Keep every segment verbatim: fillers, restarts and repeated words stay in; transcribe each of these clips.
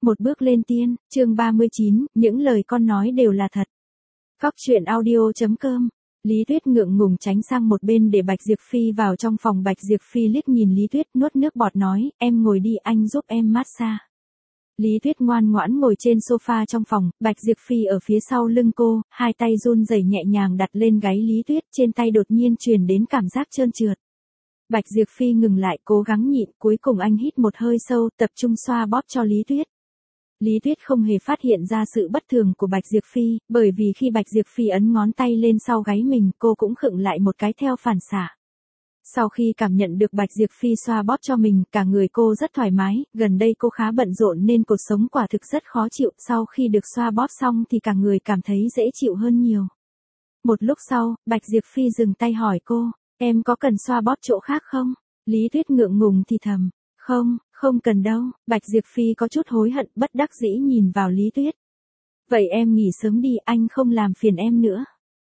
Một bước lên tiên, chương ba mươi chín, những lời con nói đều là thật. Cóc truyện audio chấm com. Lý Tuyết ngượng ngùng tránh sang một bên để Bạch Diệp Phi vào trong phòng. Bạch Diệp Phi liếc nhìn Lý Tuyết, nuốt nước bọt nói, em ngồi đi, anh giúp em massage. Lý Tuyết ngoan ngoãn ngồi trên sofa trong phòng, Bạch Diệp Phi ở phía sau lưng cô, hai tay run rẩy nhẹ nhàng đặt lên gáy Lý Tuyết, trên tay đột nhiên truyền đến cảm giác trơn trượt. Bạch Diệp Phi ngừng lại, cố gắng nhịn, cuối cùng anh hít một hơi sâu, tập trung xoa bóp cho Lý Tuyết. Lý Tuyết không hề phát hiện ra sự bất thường của Bạch Diệp Phi, bởi vì khi Bạch Diệp Phi ấn ngón tay lên sau gáy mình, cô cũng khựng lại một cái theo phản xạ. Sau khi cảm nhận được Bạch Diệp Phi xoa bóp cho mình, cả người cô rất thoải mái, gần đây cô khá bận rộn nên cuộc sống quả thực rất khó chịu, sau khi được xoa bóp xong thì cả người cảm thấy dễ chịu hơn nhiều. Một lúc sau, Bạch Diệp Phi dừng tay hỏi cô, em có cần xoa bóp chỗ khác không? Lý Tuyết ngượng ngùng thì thầm, không, không cần đâu. Bạch Diệp Phi có chút hối hận, bất đắc dĩ nhìn vào Lý Tuyết. Vậy em nghỉ sớm đi, anh không làm phiền em nữa.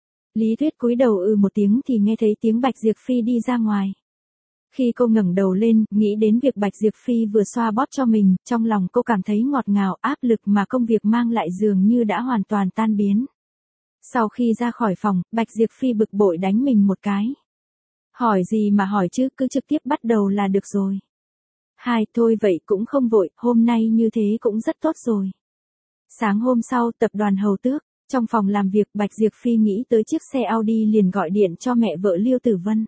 Lý Tuyết cúi đầu ừ một tiếng thì nghe thấy tiếng Bạch Diệp Phi đi ra ngoài. Khi cô ngẩng đầu lên, nghĩ đến việc Bạch Diệp Phi vừa xoa bóp cho mình, trong lòng cô cảm thấy ngọt ngào, áp lực mà công việc mang lại dường như đã hoàn toàn tan biến. Sau khi ra khỏi phòng, Bạch Diệp Phi bực bội đánh mình một cái. Hỏi gì mà hỏi chứ, cứ trực tiếp bắt đầu là được rồi. Hai, thôi vậy cũng không vội, hôm nay như thế cũng rất tốt rồi. Sáng hôm sau, tập đoàn Hầu Tước, trong phòng làm việc, Bạch Diệp Phi nghĩ tới chiếc xe Audi liền gọi điện cho mẹ vợ Liêu Tử Vân.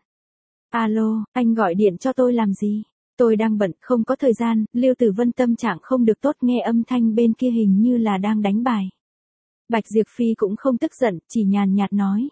Alo, anh gọi điện cho tôi làm gì? Tôi đang bận, không có thời gian. Liêu Tử Vân tâm trạng không được tốt, nghe âm thanh bên kia hình như là đang đánh bài. Bạch Diệp Phi cũng không tức giận, chỉ nhàn nhạt nói.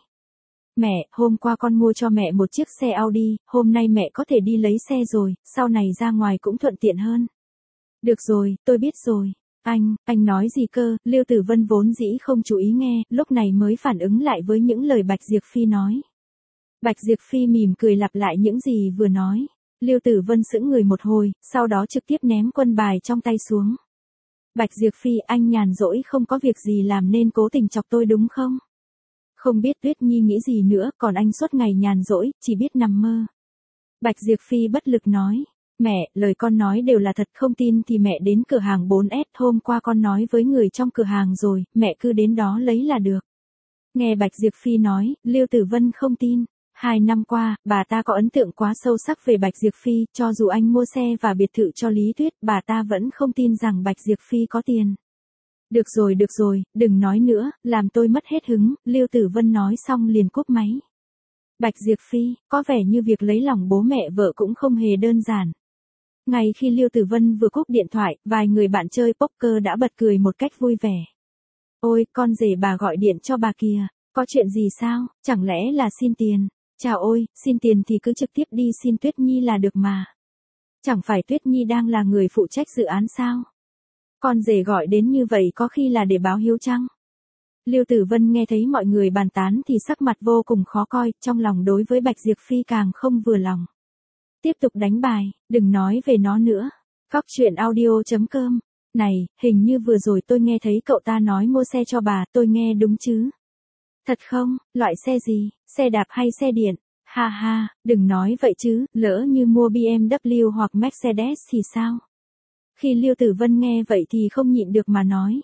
Mẹ, hôm qua con mua cho mẹ một chiếc xe Audi, hôm nay mẹ có thể đi lấy xe rồi, sau này ra ngoài cũng thuận tiện hơn. Được rồi, tôi biết rồi. Anh, anh nói gì cơ? Liêu Tử Vân vốn dĩ không chú ý nghe, lúc này mới phản ứng lại với những lời Bạch Diệp Phi nói. Bạch Diệp Phi mỉm cười lặp lại những gì vừa nói. Liêu Tử Vân sững người một hồi, sau đó trực tiếp ném quân bài trong tay xuống. Bạch Diệp Phi, anh nhàn rỗi không có việc gì làm nên cố tình chọc tôi đúng không? Không biết Tuyết Nhi nghĩ gì nữa, còn anh suốt ngày nhàn rỗi, chỉ biết nằm mơ. Bạch Diệp Phi bất lực nói. Mẹ, lời con nói đều là thật, không tin thì mẹ đến cửa hàng bốn S, hôm qua con nói với người trong cửa hàng rồi, mẹ cứ đến đó lấy là được. Nghe Bạch Diệp Phi nói, Liêu Tử Vân không tin. Hai năm qua, bà ta có ấn tượng quá sâu sắc về Bạch Diệp Phi, cho dù anh mua xe và biệt thự cho Lý Tuyết, bà ta vẫn không tin rằng Bạch Diệp Phi có tiền. Được rồi, được rồi, đừng nói nữa, làm tôi mất hết hứng. Liêu Tử Vân nói xong liền cúp máy. Bạch Diệp Phi, có vẻ như việc lấy lòng bố mẹ vợ cũng không hề đơn giản. Ngay khi Liêu Tử Vân vừa cúp điện thoại, vài người bạn chơi poker đã bật cười một cách vui vẻ. Ôi, con rể bà gọi điện cho bà kìa, có chuyện gì sao, chẳng lẽ là xin tiền? Chào ôi, xin tiền thì cứ trực tiếp đi xin Tuyết Nhi là được mà. Chẳng phải Tuyết Nhi đang là người phụ trách dự án sao? Con rể gọi đến như vậy có khi là để báo hiếu chăng? Liêu Tử Vân nghe thấy mọi người bàn tán thì sắc mặt vô cùng khó coi, trong lòng đối với Bạch Diệp Phi càng không vừa lòng. Tiếp tục đánh bài, đừng nói về nó nữa. Cóc truyện audio chấm com. Này, hình như vừa rồi tôi nghe thấy cậu ta nói mua xe cho bà, tôi nghe đúng chứ? Thật không, loại xe gì, xe đạp hay xe điện? Ha ha, đừng nói vậy chứ, lỡ như mua bê em vê hoặc Mercedes thì sao? Khi Liêu Tử Vân nghe vậy thì không nhịn được mà nói.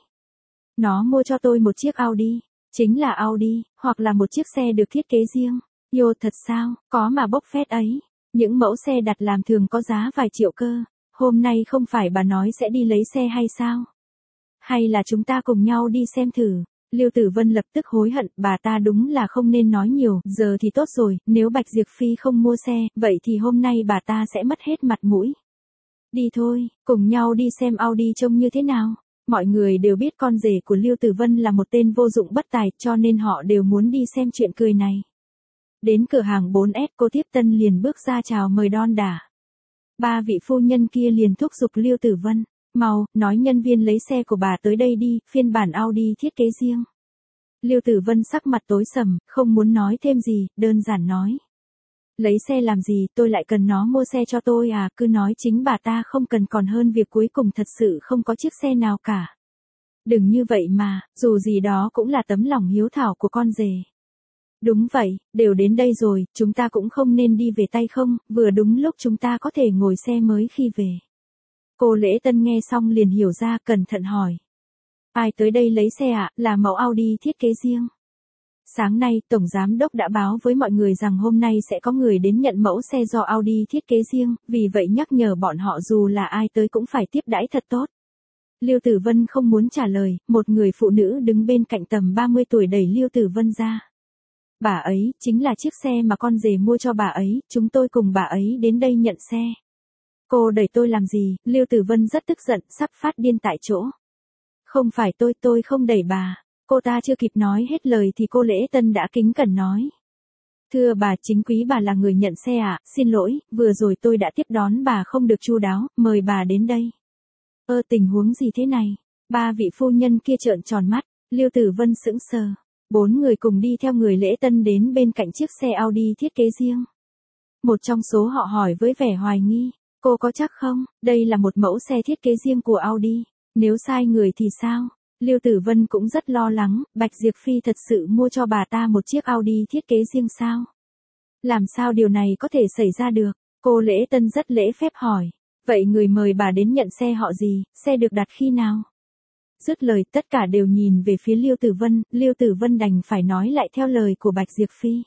Nó mua cho tôi một chiếc Audi, chính là Audi, hoặc là một chiếc xe được thiết kế riêng. Yo, thật sao, có mà bốc phét ấy. Những mẫu xe đặt làm thường có giá vài triệu cơ. Hôm nay không phải bà nói sẽ đi lấy xe hay sao? Hay là chúng ta cùng nhau đi xem thử? Liêu Tử Vân lập tức hối hận, bà ta đúng là không nên nói nhiều, giờ thì tốt rồi, nếu Bạch Diệp Phi không mua xe, vậy thì hôm nay bà ta sẽ mất hết mặt mũi. Đi thôi, cùng nhau đi xem Audi trông như thế nào. Mọi người đều biết con rể của Liêu Tử Vân là một tên vô dụng bất tài, cho nên họ đều muốn đi xem chuyện cười này. Đến cửa hàng bốn S, cô Tiếp Tân liền bước ra chào mời đon đả. Ba vị phu nhân kia liền thúc giục Liêu Tử Vân, mau, nói nhân viên lấy xe của bà tới đây đi, phiên bản Audi thiết kế riêng. Liêu Tử Vân sắc mặt tối sầm, không muốn nói thêm gì, đơn giản nói. Lấy xe làm gì, tôi lại cần nó mua xe cho tôi à, cứ nói chính bà ta không cần còn hơn việc cuối cùng thật sự không có chiếc xe nào cả. Đừng như vậy mà, dù gì đó cũng là tấm lòng hiếu thảo của con rể. Đúng vậy, đều đến đây rồi, chúng ta cũng không nên đi về tay không, vừa đúng lúc chúng ta có thể ngồi xe mới khi về. Cô Lễ Tân nghe xong liền hiểu ra, cẩn thận hỏi. Ai tới đây lấy xe ạ, à? Là mẫu Audi thiết kế riêng. Sáng nay, Tổng Giám Đốc đã báo với mọi người rằng hôm nay sẽ có người đến nhận mẫu xe do Audi thiết kế riêng, vì vậy nhắc nhở bọn họ dù là ai tới cũng phải tiếp đãi thật tốt. Lưu Tử Vân không muốn trả lời, một người phụ nữ đứng bên cạnh tầm ba mươi tuổi đẩy Lưu Tử Vân ra. Bà ấy, chính là chiếc xe mà con rể mua cho bà ấy, chúng tôi cùng bà ấy đến đây nhận xe. Cô đẩy tôi làm gì? Lưu Tử Vân rất tức giận, sắp phát điên tại chỗ. Không phải tôi, tôi không đẩy bà. Cô ta chưa kịp nói hết lời thì cô Lễ Tân đã kính cẩn nói. Thưa bà, chính quý bà là người nhận xe ạ, à? Xin lỗi, vừa rồi tôi đã tiếp đón bà không được chu đáo, mời bà đến đây. Ơ tình huống gì thế này? Ba vị phu nhân kia trợn tròn mắt, Lưu Tử Vân sững sờ. Bốn người cùng đi theo người Lễ Tân đến bên cạnh chiếc xe Audi thiết kế riêng. Một trong số họ hỏi với vẻ hoài nghi, cô có chắc không, đây là một mẫu xe thiết kế riêng của Audi, nếu sai người thì sao? Lưu Tử Vân cũng rất lo lắng, Bạch Diệp Phi thật sự mua cho bà ta một chiếc Audi thiết kế riêng sao? Làm sao điều này có thể xảy ra được? Cô Lễ Tân rất lễ phép hỏi, vậy người mời bà đến nhận xe họ gì, xe được đặt khi nào? Dứt lời tất cả đều nhìn về phía Lưu Tử Vân, Lưu Tử Vân đành phải nói lại theo lời của Bạch Diệp Phi.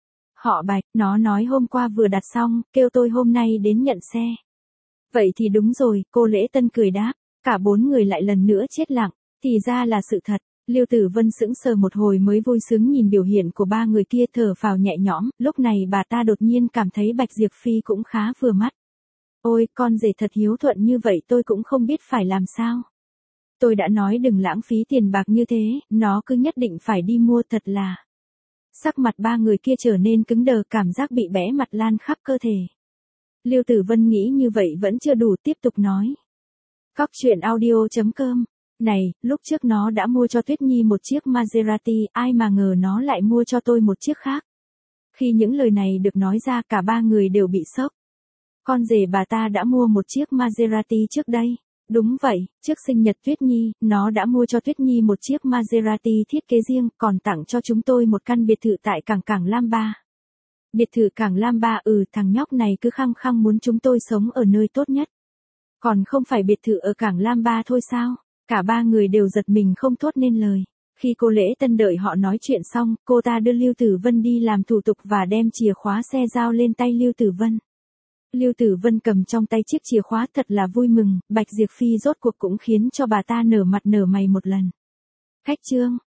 Họ Bạch, nó nói hôm qua vừa đặt xong, kêu tôi hôm nay đến nhận xe. Vậy thì đúng rồi, cô Lễ Tân cười đáp, cả bốn người lại lần nữa chết lặng, thì ra là sự thật. Lưu Tử Vân sững sờ một hồi mới vui sướng nhìn biểu hiện của ba người kia thở phào nhẹ nhõm, lúc này bà ta đột nhiên cảm thấy Bạch Diệp Phi cũng khá vừa mắt. Ôi, con rể thật hiếu thuận như vậy tôi cũng không biết phải làm sao. Tôi đã nói đừng lãng phí tiền bạc như thế, nó cứ nhất định phải đi mua thật là. Sắc mặt ba người kia trở nên cứng đờ, cảm giác bị bẽ mặt lan khắp cơ thể. Lưu Tử Vân nghĩ như vậy vẫn chưa đủ, tiếp tục nói. Cóc truyện audio chấm com. Này, lúc trước nó đã mua cho Tuyết Nhi một chiếc Maserati, ai mà ngờ nó lại mua cho tôi một chiếc khác. Khi những lời này được nói ra cả ba người đều bị sốc. Con rể bà ta đã mua một chiếc Maserati trước đây. Đúng vậy, trước sinh nhật Tuyết Nhi, nó đã mua cho Tuyết Nhi một chiếc Maserati thiết kế riêng, còn tặng cho chúng tôi một căn biệt thự tại cảng Cảng Lam Ba. Biệt thự Cảng Lam Ba, ừ, thằng nhóc này cứ khăng khăng muốn chúng tôi sống ở nơi tốt nhất. Còn không phải biệt thự ở Cảng Lam Ba thôi sao? Cả ba người đều giật mình không thốt nên lời. Khi cô Lễ Tân đợi họ nói chuyện xong, cô ta đưa Lưu Tử Vân đi làm thủ tục và đem chìa khóa xe giao lên tay Lưu Tử Vân. Lưu Tử Vân cầm trong tay chiếc chìa khóa thật là vui mừng, Bạch Diệp Phi rốt cuộc cũng khiến cho bà ta nở mặt nở mày một lần. Khách trương,